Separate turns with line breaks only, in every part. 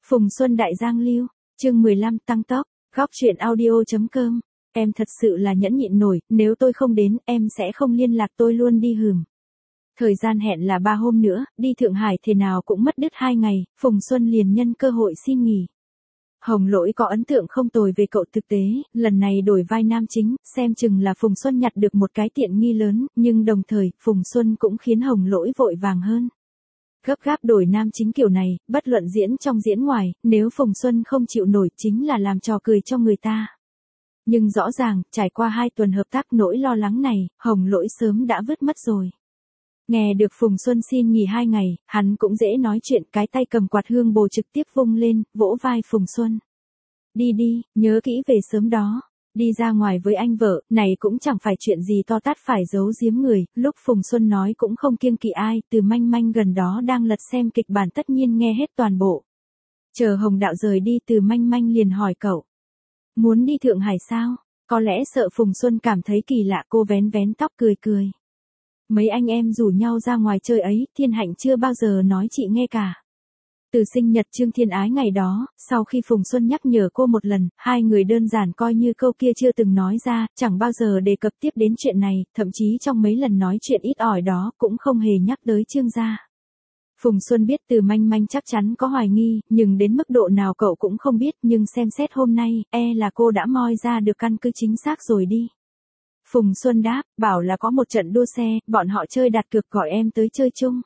Phùng Xuân Đại Giang Lưu, chương 15 tăng tốc, góc truyện audio.com. Em thật sự là nhẫn nhịn nổi, nếu tôi không đến, em sẽ không liên lạc tôi luôn đi hừm. Thời gian hẹn là 3 hôm nữa, đi Thượng Hải thế nào cũng mất đứt 2 ngày, Phùng Xuân liền nhân cơ hội xin nghỉ. Hồng Lỗi có ấn tượng không tồi về cậu thực tế, lần này đổi vai nam chính, xem chừng là Phùng Xuân nhặt được một cái tiện nghi lớn, nhưng đồng thời, Phùng Xuân cũng khiến Hồng Lỗi vội vàng hơn. Gấp gáp đổi nam chính kiểu này, bất luận diễn trong diễn ngoài, nếu Phùng Xuân không chịu nổi chính là làm trò cười cho người ta. Nhưng rõ ràng, trải qua 2 tuần hợp tác nỗi lo lắng này, Hồng Lỗi sớm đã vứt mất rồi. Nghe được Phùng Xuân xin nghỉ 2 ngày, hắn cũng dễ nói chuyện, cái tay cầm quạt hương bồ trực tiếp vung lên, vỗ vai Phùng Xuân. Đi đi, nhớ kỹ về sớm đó. Đi ra ngoài với anh vợ, này cũng chẳng phải chuyện gì to tát phải giấu giếm người, lúc Phùng Xuân nói cũng không kiêng kỵ ai, Từ Manh Manh gần đó đang lật xem kịch bản tất nhiên nghe hết toàn bộ. Chờ Hồng Đạo rời đi Từ Manh Manh liền hỏi cậu. Muốn đi Thượng Hải sao? Có lẽ sợ Phùng Xuân cảm thấy kỳ lạ, cô vén vén tóc cười cười. Mấy anh em rủ nhau ra ngoài chơi ấy, Thiên Hạnh chưa bao giờ nói chị nghe cả. Từ sinh nhật Trương Thiên Ái ngày đó, sau khi Phùng Xuân nhắc nhở cô một lần, hai người đơn giản coi như câu kia chưa từng nói ra, chẳng bao giờ đề cập tiếp đến chuyện này, thậm chí trong mấy lần nói chuyện ít ỏi đó cũng không hề nhắc tới Trương gia. Phùng Xuân biết Từ Manh Manh chắc chắn có hoài nghi, nhưng đến mức độ nào cậu cũng không biết, nhưng xem xét hôm nay, là cô đã moi ra được căn cứ chính xác rồi đi. Phùng Xuân đáp, bảo là có một trận đua xe, bọn họ chơi đặt cược gọi em tới chơi chung.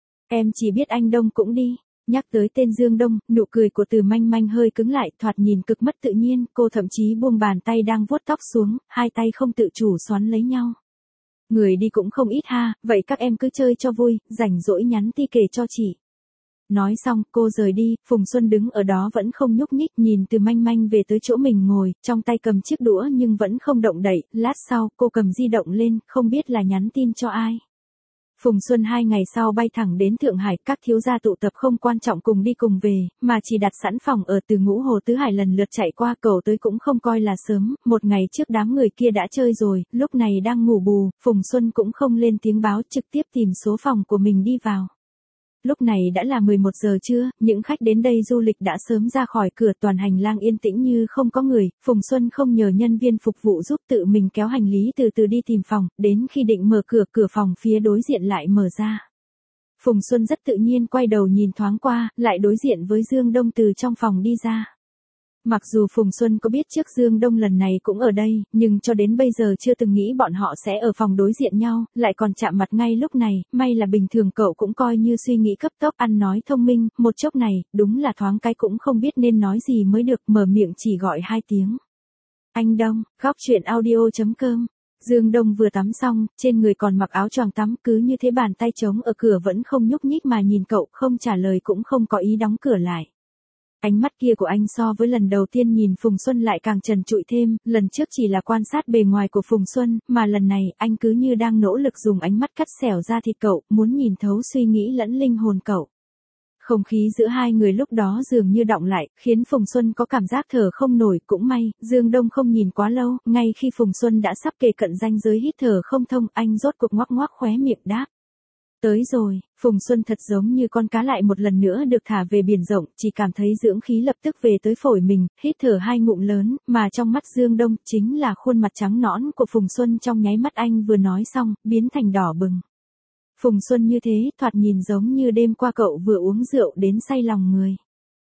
Em chỉ biết anh Đông cũng đi. Nhắc tới tên Dương Đông, nụ cười của Từ Manh Manh hơi cứng lại, thoạt nhìn cực mất tự nhiên, cô thậm chí buông bàn tay đang vuốt tóc xuống, hai tay không tự chủ xoắn lấy nhau. Người đi cũng không ít ha, vậy các em cứ chơi cho vui, rảnh rỗi nhắn ti kể cho chị. Nói xong, cô rời đi, Phùng Xuân đứng ở đó vẫn không nhúc nhích, nhìn Từ Manh Manh về tới chỗ mình ngồi, trong tay cầm chiếc đũa nhưng vẫn không động đậy, lát sau, cô cầm di động lên, không biết là nhắn tin cho ai. Phùng Xuân 2 ngày sau bay thẳng đến Thượng Hải, các thiếu gia tụ tập không quan trọng cùng đi cùng về, mà chỉ đặt sẵn phòng ở Từ Ngũ Hồ Tứ Hải lần lượt chạy qua, cầu tới cũng không coi là sớm, một ngày trước đám người kia đã chơi rồi, lúc này đang ngủ bù, Phùng Xuân cũng không lên tiếng báo, trực tiếp tìm số phòng của mình đi vào. Lúc này đã là 11 giờ trưa, những khách đến đây du lịch đã sớm ra khỏi cửa, toàn hành lang yên tĩnh như không có người, Phùng Xuân không nhờ nhân viên phục vụ giúp, tự mình kéo hành lý từ từ đi tìm phòng, đến khi định mở cửa, cửa phòng phía đối diện lại mở ra. Phùng Xuân rất tự nhiên quay đầu nhìn thoáng qua, lại đối diện với Dương Đông từ trong phòng đi ra. Mặc dù Phùng Xuân có biết trước Dương Đông lần này cũng ở đây, nhưng cho đến bây giờ chưa từng nghĩ bọn họ sẽ ở phòng đối diện nhau, lại còn chạm mặt ngay lúc này, may là bình thường cậu cũng coi như suy nghĩ cấp tốc, ăn nói thông minh, một chốc này, đúng là thoáng cái cũng không biết nên nói gì mới được, mở miệng chỉ gọi 2 tiếng. Anh Đông, góc truyện audio.com. Dương Đông vừa tắm xong, trên người còn mặc áo choàng tắm, cứ như thế bàn tay trống ở cửa vẫn không nhúc nhích mà nhìn cậu, không trả lời cũng không có ý đóng cửa lại. Ánh mắt kia của anh so với lần đầu tiên nhìn Phùng Xuân lại càng trần trụi thêm, lần trước chỉ là quan sát bề ngoài của Phùng Xuân, mà lần này, anh cứ như đang nỗ lực dùng ánh mắt cắt xẻo ra thịt cậu, muốn nhìn thấu suy nghĩ lẫn linh hồn cậu. Không khí giữa hai người lúc đó dường như đọng lại, khiến Phùng Xuân có cảm giác thở không nổi, cũng may, Dương Đông không nhìn quá lâu, ngay khi Phùng Xuân đã sắp kề cận ranh giới hít thở không thông, anh rốt cuộc ngoác ngoác khóe miệng đáp. Tới rồi, Phùng Xuân thật giống như con cá lại một lần nữa được thả về biển rộng, chỉ cảm thấy dưỡng khí lập tức về tới phổi mình, hít thở 2 ngụm lớn, mà trong mắt Dương Đông, chính là khuôn mặt trắng nõn của Phùng Xuân trong nháy mắt anh vừa nói xong, biến thành đỏ bừng. Phùng Xuân như thế, thoạt nhìn giống như đêm qua cậu vừa uống rượu đến say lòng người.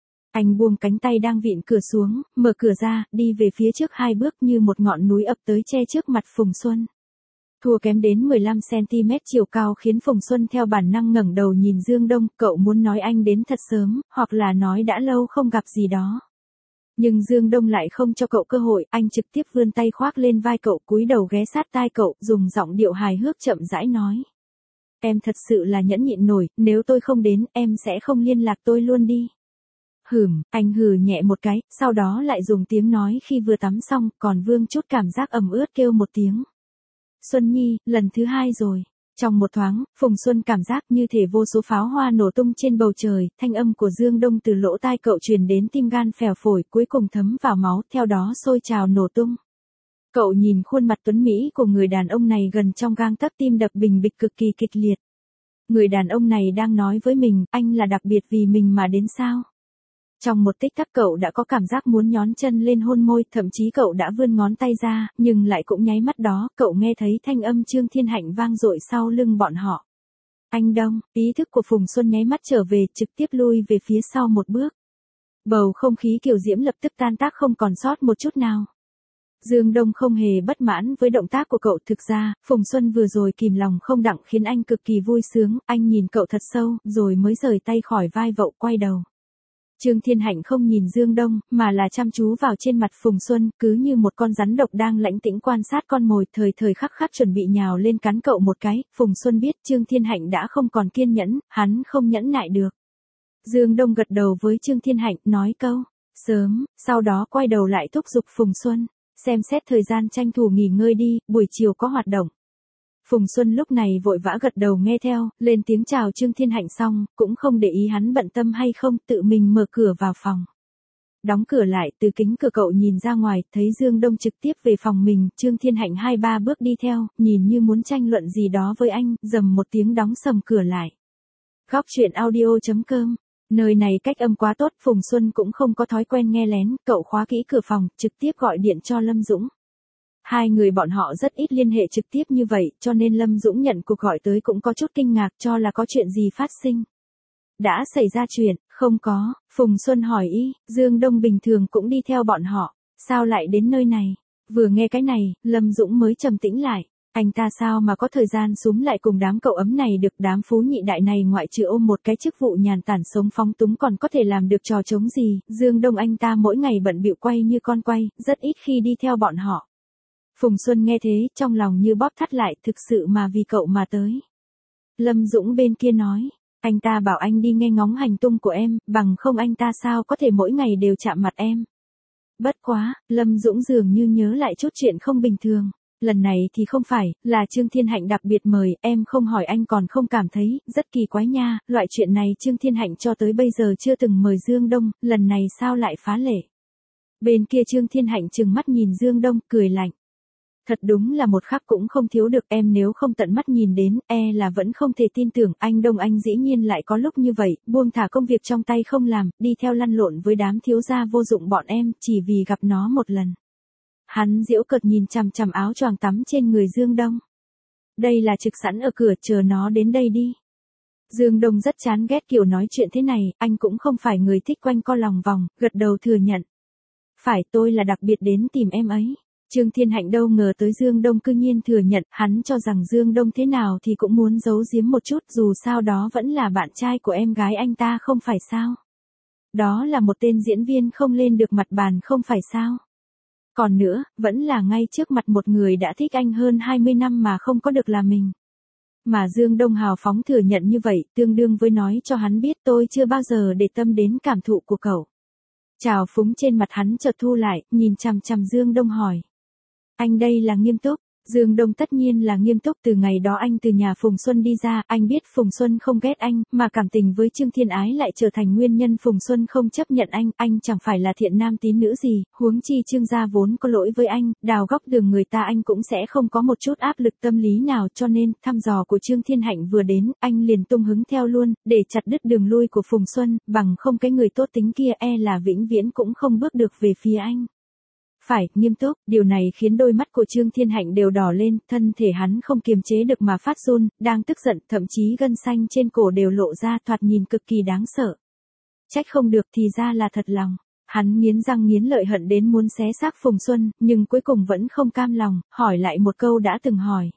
Anh buông cánh tay đang vịn cửa xuống, mở cửa ra, đi về phía trước 2 bước như một ngọn núi ập tới che trước mặt Phùng Xuân. Thua kém đến 15cm chiều cao khiến Phùng Xuân theo bản năng ngẩng đầu nhìn Dương Đông, cậu muốn nói anh đến thật sớm, hoặc là nói đã lâu không gặp gì đó. Nhưng Dương Đông lại không cho cậu cơ hội, anh trực tiếp vươn tay khoác lên vai cậu, cúi đầu ghé sát tai cậu, dùng giọng điệu hài hước chậm rãi nói. Em thật sự là nhẫn nhịn nổi, nếu tôi không đến, em sẽ không liên lạc tôi luôn đi. Anh hừ nhẹ một cái, sau đó lại dùng tiếng nói khi vừa tắm xong, còn vương chút cảm giác ẩm ướt kêu một tiếng. Xuân Nhi, lần thứ 2 rồi. Trong một thoáng, Phùng Xuân cảm giác như thể vô số pháo hoa nổ tung trên bầu trời, thanh âm của Dương Đông từ lỗ tai cậu truyền đến tim gan phèo phổi, cuối cùng thấm vào máu, theo đó sôi trào nổ tung. Cậu nhìn khuôn mặt tuấn mỹ của người đàn ông này gần trong gang tấc, tim đập bình bịch cực kỳ kịch liệt. Người đàn ông này đang nói với mình, anh là đặc biệt vì mình mà đến sao? Trong một tích tắc cậu đã có cảm giác muốn nhón chân lên hôn môi, thậm chí cậu đã vươn ngón tay ra, nhưng lại cũng nháy mắt đó, cậu nghe thấy thanh âm Trương Thiên Hạnh vang dội sau lưng bọn họ. Anh Đông, ý thức của Phùng Xuân nháy mắt trở về, trực tiếp lui về phía sau một bước. Bầu không khí kiều diễm lập tức tan tác không còn sót một chút nào. Dương Đông không hề bất mãn với động tác của cậu, thực ra, Phùng Xuân vừa rồi kìm lòng không đặng khiến anh cực kỳ vui sướng, anh nhìn cậu thật sâu, rồi mới rời tay khỏi vai vậu quay đầu. Trương Thiên Hạnh không nhìn Dương Đông, mà là chăm chú vào trên mặt Phùng Xuân, cứ như một con rắn độc đang lãnh tĩnh quan sát con mồi, thời thời khắc khắc chuẩn bị nhào lên cắn cậu một cái. Phùng Xuân biết Trương Thiên Hạnh đã không còn kiên nhẫn, hắn không nhẫn nại được. Dương Đông gật đầu với Trương Thiên Hạnh, nói câu, sớm, sau đó quay đầu lại thúc giục Phùng Xuân, xem xét thời gian tranh thủ nghỉ ngơi đi, buổi chiều có hoạt động. Phùng Xuân lúc này vội vã gật đầu nghe theo, lên tiếng chào Trương Thiên Hạnh xong, cũng không để ý hắn bận tâm hay không, tự mình mở cửa vào phòng. Đóng cửa lại, từ kính cửa cậu nhìn ra ngoài, thấy Dương Đông trực tiếp về phòng mình, Trương Thiên Hạnh 2-3 bước đi theo, nhìn như muốn tranh luận gì đó với anh, rầm một tiếng đóng sầm cửa lại. Góc truyện audio.com. Nơi này cách âm quá tốt, Phùng Xuân cũng không có thói quen nghe lén, cậu khóa kỹ cửa phòng, trực tiếp gọi điện cho Lâm Dũng. Hai người bọn họ rất ít liên hệ trực tiếp như vậy, cho nên Lâm Dũng nhận cuộc gọi tới cũng có chút kinh ngạc, cho là có chuyện gì phát sinh. Đã xảy ra chuyện, không có, Phùng Xuân hỏi y, Dương Đông bình thường cũng đi theo bọn họ, sao lại đến nơi này? Vừa nghe cái này, Lâm Dũng mới trầm tĩnh lại, anh ta sao mà có thời gian súm lại cùng đám cậu ấm này được, đám phú nhị đại này ngoại trừ ôm một cái chức vụ nhàn tản sống phóng túng còn có thể làm được trò trống gì, Dương Đông anh ta mỗi ngày bận bịu quay như con quay, rất ít khi đi theo bọn họ. Phùng Xuân nghe thế, trong lòng như bóp thắt lại, thực sự mà vì cậu mà tới. Lâm Dũng bên kia nói, anh ta bảo anh đi nghe ngóng hành tung của em, bằng không anh ta sao có thể mỗi ngày đều chạm mặt em. Bất quá, Lâm Dũng dường như nhớ lại chút chuyện không bình thường. Lần này thì không phải, là Trương Thiên Hạnh đặc biệt mời, em không hỏi anh còn không cảm thấy, rất kỳ quái nha, loại chuyện này Trương Thiên Hạnh cho tới bây giờ chưa từng mời Dương Đông, lần này sao lại phá lệ. Bên kia Trương Thiên Hạnh trừng mắt nhìn Dương Đông, cười lạnh. Thật đúng là một khắc cũng không thiếu được, em nếu không tận mắt nhìn đến, là vẫn không thể tin tưởng, anh Đông anh dĩ nhiên lại có lúc như vậy, buông thả công việc trong tay không làm, đi theo lăn lộn với đám thiếu gia vô dụng bọn em, chỉ vì gặp nó một lần. Hắn giễu cợt nhìn chằm chằm áo choàng tắm trên người Dương Đông. Đây là trực sẵn ở cửa, chờ nó đến đây đi. Dương Đông rất chán ghét kiểu nói chuyện thế này, anh cũng không phải người thích quanh co lòng vòng, gật đầu thừa nhận. Phải, tôi là đặc biệt đến tìm em ấy. Trương Thiên Hạnh đâu ngờ tới Dương Đông cư nhiên thừa nhận, hắn cho rằng Dương Đông thế nào thì cũng muốn giấu giếm một chút, dù sao đó vẫn là bạn trai của em gái anh ta không phải sao. Đó là một tên diễn viên không lên được mặt bàn không phải sao. Còn nữa, vẫn là ngay trước mặt một người đã thích anh hơn 20 năm mà không có được là mình. Mà Dương Đông hào phóng thừa nhận như vậy, tương đương với nói cho hắn biết tôi chưa bao giờ để tâm đến cảm thụ của cậu. Trào phúng trên mặt hắn chợt thu lại, nhìn chằm chằm Dương Đông hỏi. Anh đây là nghiêm túc? Dương Đông tất nhiên là nghiêm túc, từ ngày đó anh từ nhà Phùng Xuân đi ra, anh biết Phùng Xuân không ghét anh, mà cảm tình với Trương Thiên Ái lại trở thành nguyên nhân Phùng Xuân không chấp nhận anh chẳng phải là thiện nam tín nữ gì, huống chi Trương gia vốn có lỗi với anh, đào góc đường người ta anh cũng sẽ không có một chút áp lực tâm lý nào, cho nên, thăm dò của Trương Thiên Hạnh vừa đến, anh liền tung hứng theo luôn, để chặt đứt đường lui của Phùng Xuân, bằng không cái người tốt tính kia là vĩnh viễn cũng không bước được về phía anh. Phải, nghiêm túc, điều này khiến đôi mắt của Trương Thiên Hạnh đều đỏ lên, thân thể hắn không kiềm chế được mà phát run, đang tức giận, thậm chí gân xanh trên cổ đều lộ ra, thoạt nhìn cực kỳ đáng sợ. Trách không được thì ra là thật lòng. Hắn nghiến răng nghiến lợi hận đến muốn xé xác Phùng Xuân, nhưng cuối cùng vẫn không cam lòng, hỏi lại một câu đã từng hỏi.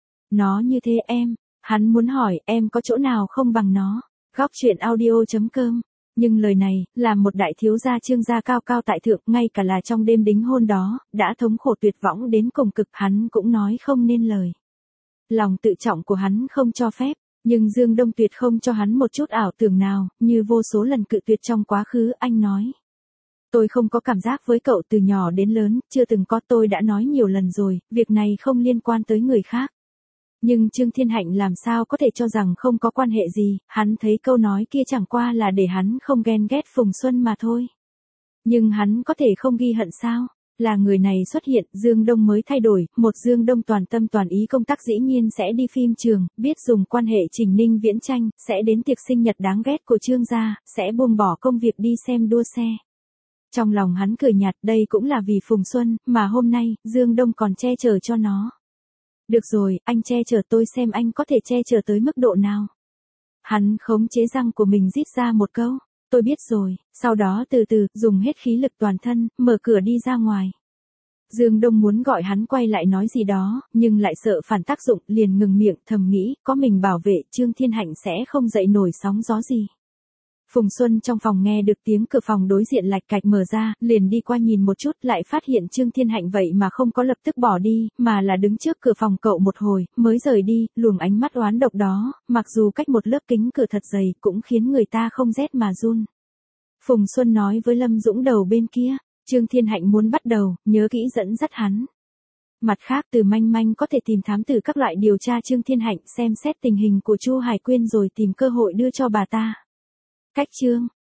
Nó như thế em, hắn muốn hỏi em có chỗ nào không bằng nó. Góc truyện audio.com. Nhưng lời này, là một đại thiếu gia Trương gia cao cao tại thượng, ngay cả là trong đêm đính hôn đó, đã thống khổ tuyệt vọng đến cùng cực, hắn cũng nói không nên lời. Lòng tự trọng của hắn không cho phép, nhưng Dương Đông tuyệt không cho hắn một chút ảo tưởng nào, như vô số lần cự tuyệt trong quá khứ, anh nói. Tôi không có cảm giác với cậu từ nhỏ đến lớn, chưa từng có, tôi đã nói nhiều lần rồi, việc này không liên quan tới người khác. Nhưng Trương Thiên Hạnh làm sao có thể cho rằng không có quan hệ gì, hắn thấy câu nói kia chẳng qua là để hắn không ghen ghét Phùng Xuân mà thôi. Nhưng hắn có thể không ghi hận sao? Là người này xuất hiện, Dương Đông mới thay đổi, một Dương Đông toàn tâm toàn ý công tác dĩ nhiên sẽ đi phim trường, biết dùng quan hệ Trình Ninh Viễn tranh, sẽ đến tiệc sinh nhật đáng ghét của Trương gia, sẽ buông bỏ công việc đi xem đua xe. Trong lòng hắn cười nhạt, đây cũng là vì Phùng Xuân, mà hôm nay, Dương Đông còn che chở cho nó. Được rồi, anh che chở tôi xem anh có thể che chở tới mức độ nào. Hắn khống chế răng của mình rít ra một câu, tôi biết rồi, sau đó từ từ, dùng hết khí lực toàn thân, mở cửa đi ra ngoài. Dương Đông muốn gọi hắn quay lại nói gì đó, nhưng lại sợ phản tác dụng, liền ngừng miệng, thầm nghĩ, có mình bảo vệ, Trương Thiên Hạnh sẽ không dậy nổi sóng gió gì. Phùng Xuân trong phòng nghe được tiếng cửa phòng đối diện lạch cạch mở ra, liền đi qua nhìn một chút, lại phát hiện Trương Thiên Hạnh vậy mà không có lập tức bỏ đi, mà là đứng trước cửa phòng cậu một hồi, mới rời đi, luồng ánh mắt oán độc đó, mặc dù cách một lớp kính cửa thật dày, cũng khiến người ta không rét mà run. Phùng Xuân nói với Lâm Dũng đầu bên kia, Trương Thiên Hạnh muốn bắt đầu, nhớ kỹ dẫn dắt hắn. Mặt khác, Từ Manh Manh có thể tìm thám tử các loại điều tra Trương Thiên Hạnh, xem xét tình hình của Chu Hải Quyên rồi tìm cơ hội đưa cho bà ta. Cách Trương